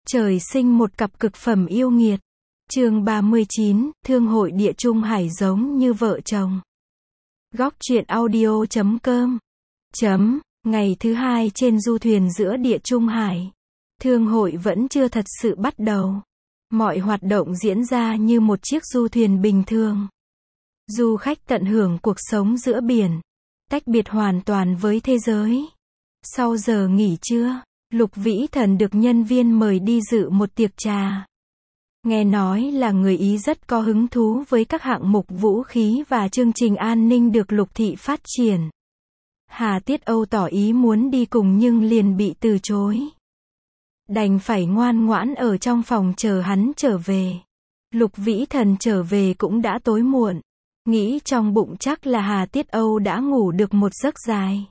Trời sinh một cặp cực phẩm yêu nghiệt. Chương 39, Thương hội Địa Trung Hải giống như vợ chồng. Góc truyện audio.com. Ngày thứ hai trên du thuyền giữa Địa Trung Hải. Thương hội vẫn chưa thật sự bắt đầu. Mọi hoạt động diễn ra như một chiếc du thuyền bình thường. Du khách tận hưởng cuộc sống giữa biển, tách biệt hoàn toàn với thế giới. Sau giờ nghỉ trưa, Lục Vĩ Thần được nhân viên mời đi dự một tiệc trà. Nghe nói là người Ý rất có hứng thú với các hạng mục vũ khí và chương trình an ninh được Lục thị phát triển. Hà Tiết Âu tỏ ý muốn đi cùng nhưng liền bị từ chối. Đành phải ngoan ngoãn ở trong phòng chờ hắn trở về. Lục Vĩ Thần trở về cũng đã tối muộn. Nghĩ trong bụng chắc là Hà Tiết Âu đã ngủ được một giấc dài.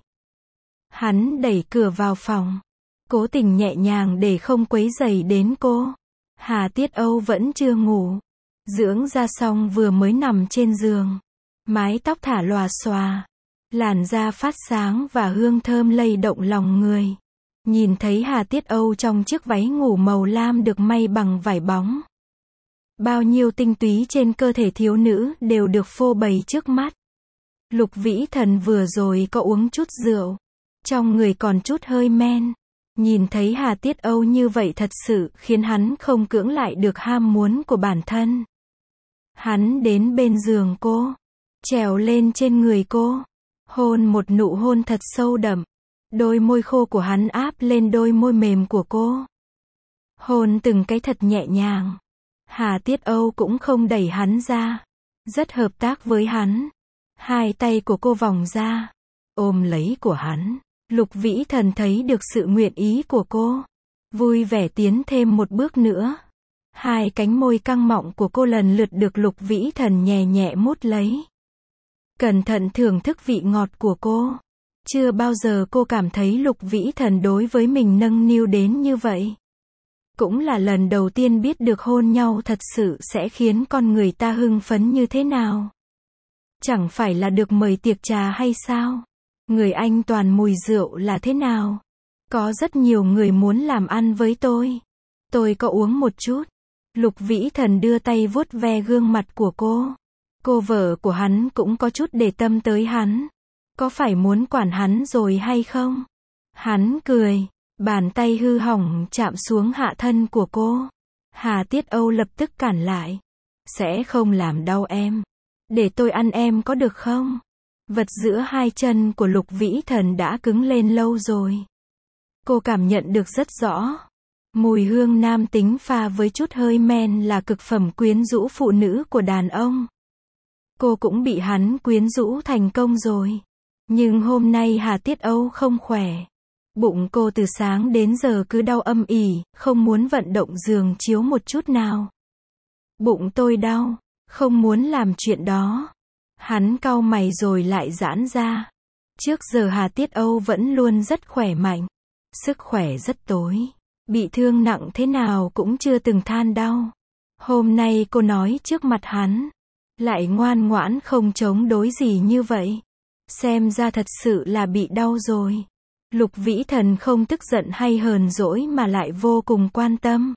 Hắn đẩy cửa vào phòng, cố tình nhẹ nhàng để không quấy rầy đến cô. Hà Tiết Âu vẫn chưa ngủ. Dưỡng da xong vừa mới nằm trên giường. Mái tóc thả lòa xòa. Làn da phát sáng và hương thơm lay động lòng người. Nhìn thấy Hà Tiết Âu trong chiếc váy ngủ màu lam được may bằng vải bóng. Bao nhiêu tinh túy trên cơ thể thiếu nữ đều được phô bày trước mắt. Lục Vĩ Thần vừa rồi có uống chút rượu. Trong người còn chút hơi men. Nhìn thấy Hà Tiết Âu như vậy thật sự khiến hắn không cưỡng lại được ham muốn của bản thân. Hắn đến bên giường cô. Trèo lên trên người cô. Hôn một nụ hôn thật sâu đậm. Đôi môi khô của hắn áp lên đôi môi mềm của cô. Hôn từng cái thật nhẹ nhàng. Hà Tiết Âu cũng không đẩy hắn ra. Rất hợp tác với hắn. Hai tay của cô vòng ra. Ôm lấy của hắn. Lục Vĩ Thần thấy được sự nguyện ý của cô. Vui vẻ tiến thêm một bước nữa. Hai cánh môi căng mọng của cô lần lượt được Lục Vĩ Thần nhẹ nhẹ mút lấy. Cẩn thận thưởng thức vị ngọt của cô. Chưa bao giờ cô cảm thấy Lục Vĩ Thần đối với mình nâng niu đến như vậy. Cũng là lần đầu tiên biết được hôn nhau thật sự sẽ khiến con người ta hưng phấn như thế nào. Chẳng phải là được mời tiệc trà hay sao? Người Anh toàn mùi rượu là thế nào? Có rất nhiều người muốn làm ăn với tôi. Tôi có uống một chút. Lục Vĩ Thần đưa tay vuốt ve gương mặt của cô. Cô vợ của hắn cũng có chút để tâm tới hắn. Có phải muốn quản hắn rồi hay không? Hắn cười. Bàn tay hư hỏng chạm xuống hạ thân của cô. Hà Tiết Âu lập tức cản lại. Sẽ không làm đau em. Để tôi ăn em có được không? Vật giữa hai chân của Lục Vĩ Thần đã cứng lên lâu rồi. Cô cảm nhận được rất rõ. Mùi hương nam tính pha với chút hơi men là cực phẩm quyến rũ phụ nữ của đàn ông. Cô cũng bị hắn quyến rũ thành công rồi. Nhưng hôm nay Hà Tiết Âu không khỏe. Bụng cô từ sáng đến giờ cứ đau âm ỉ, không muốn vận động giường chiếu một chút nào. Bụng tôi đau, không muốn làm chuyện đó. Hắn cau mày rồi lại giãn ra. Trước giờ Hà Tiết Âu vẫn luôn rất khỏe mạnh. Sức khỏe rất tối. Bị thương nặng thế nào cũng chưa từng than đau. Hôm nay cô nói trước mặt hắn. Lại ngoan ngoãn không chống đối gì như vậy. Xem ra thật sự là bị đau rồi. Lục Vĩ Thần không tức giận hay hờn dỗi mà lại vô cùng quan tâm.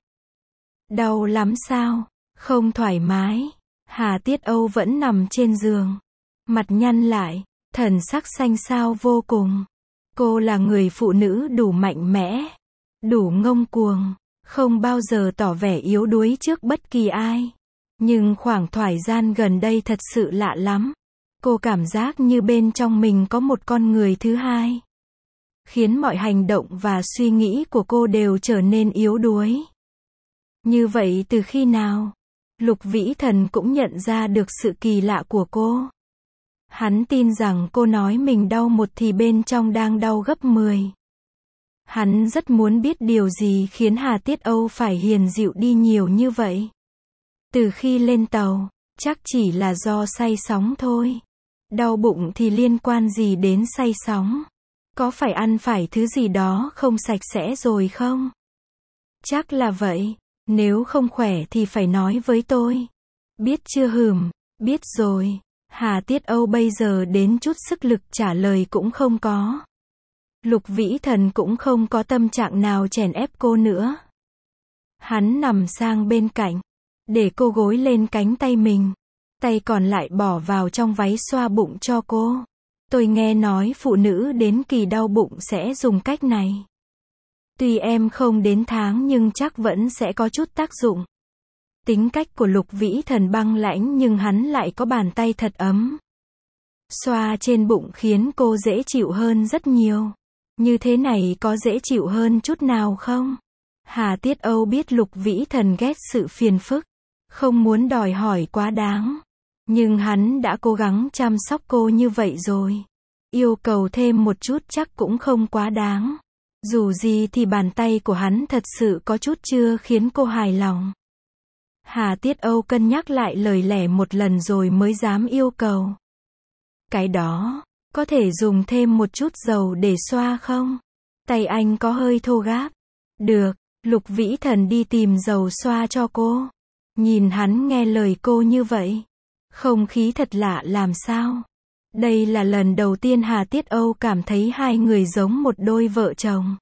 Đau lắm sao? Không thoải mái. Hà Tiết Âu vẫn nằm trên giường. Mặt nhăn lại, thần sắc xanh xao vô cùng. Cô là người phụ nữ đủ mạnh mẽ, đủ ngông cuồng, không bao giờ tỏ vẻ yếu đuối trước bất kỳ ai. Nhưng khoảng thời gian gần đây thật sự lạ lắm. Cô cảm giác như bên trong mình có một con người thứ hai. Khiến mọi hành động và suy nghĩ của cô đều trở nên yếu đuối. Như vậy từ khi nào? Lục Vĩ Thần cũng nhận ra được sự kỳ lạ của cô. Hắn tin rằng cô nói mình đau một thì bên trong đang đau gấp 10. Hắn rất muốn biết điều gì khiến Hà Tiết Âu phải hiền dịu đi nhiều như vậy. Từ khi lên tàu, chắc chỉ là do say sóng thôi. Đau bụng thì liên quan gì đến say sóng? Có phải ăn phải thứ gì đó không sạch sẽ rồi không? Chắc là vậy. Nếu không khỏe thì phải nói với tôi. Biết chưa hừm, biết rồi. Hà Tiết Âu bây giờ đến chút sức lực trả lời cũng không có. Lục Vĩ Thần cũng không có tâm trạng nào chèn ép cô nữa. Hắn nằm sang bên cạnh, để cô gối lên cánh tay mình. Tay còn lại bỏ vào trong váy xoa bụng cho cô. Tôi nghe nói phụ nữ đến kỳ đau bụng sẽ dùng cách này. Tuy em không đến tháng nhưng chắc vẫn sẽ có chút tác dụng. Tính cách của Lục Vĩ Thần băng lãnh nhưng hắn lại có bàn tay thật ấm. Xoa trên bụng khiến cô dễ chịu hơn rất nhiều. Như thế này có dễ chịu hơn chút nào không? Hà Tiết Âu biết Lục Vĩ Thần ghét sự phiền phức, không muốn đòi hỏi quá đáng. Nhưng hắn đã cố gắng chăm sóc cô như vậy rồi. Yêu cầu thêm một chút chắc cũng không quá đáng. Dù gì thì bàn tay của hắn thật sự có chút chưa khiến cô hài lòng. Hà Tiết Âu cân nhắc lại lời lẽ một lần rồi mới dám yêu cầu. Cái đó, có thể dùng thêm một chút dầu để xoa không? Tay anh có hơi thô ráp. Được, Lục Vĩ Thần đi tìm dầu xoa cho cô. Nhìn hắn nghe lời cô như vậy. Không khí thật lạ làm sao? Đây là lần đầu tiên Hà Tiết Âu cảm thấy hai người giống một đôi vợ chồng.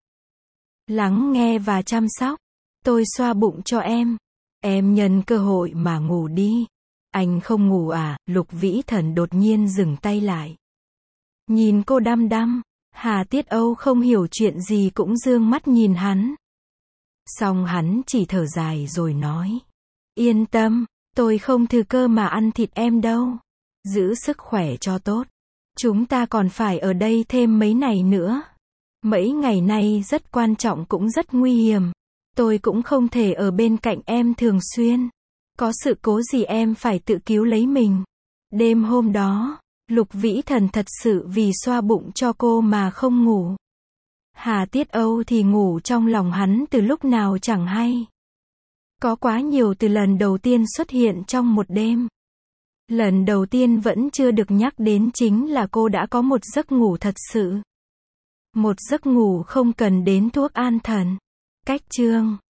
Lắng nghe và chăm sóc. Tôi xoa bụng cho em. Em nhân cơ hội mà ngủ đi. Anh không ngủ à? Lục Vĩ Thần đột nhiên dừng tay lại. Nhìn cô đăm đăm. Hà Tiết Âu không hiểu chuyện gì cũng dương mắt nhìn hắn. Xong hắn chỉ thở dài rồi nói. Yên tâm, tôi không thừa cơ mà ăn thịt em đâu. Giữ sức khỏe cho tốt. Chúng ta còn phải ở đây thêm mấy ngày nữa. Mấy ngày nay rất quan trọng cũng rất nguy hiểm. Tôi cũng không thể ở bên cạnh em thường xuyên. Có sự cố gì em phải tự cứu lấy mình. Đêm hôm đó, Lục Vĩ Thần thật sự vì xoa bụng cho cô mà không ngủ. Hà Tiết Âu thì ngủ trong lòng hắn từ lúc nào chẳng hay. Có quá nhiều từ lần đầu tiên xuất hiện trong một đêm. Lần đầu tiên vẫn chưa được nhắc đến chính là cô đã có một giấc ngủ thật sự. Một giấc ngủ không cần đến thuốc an thần. Cách chương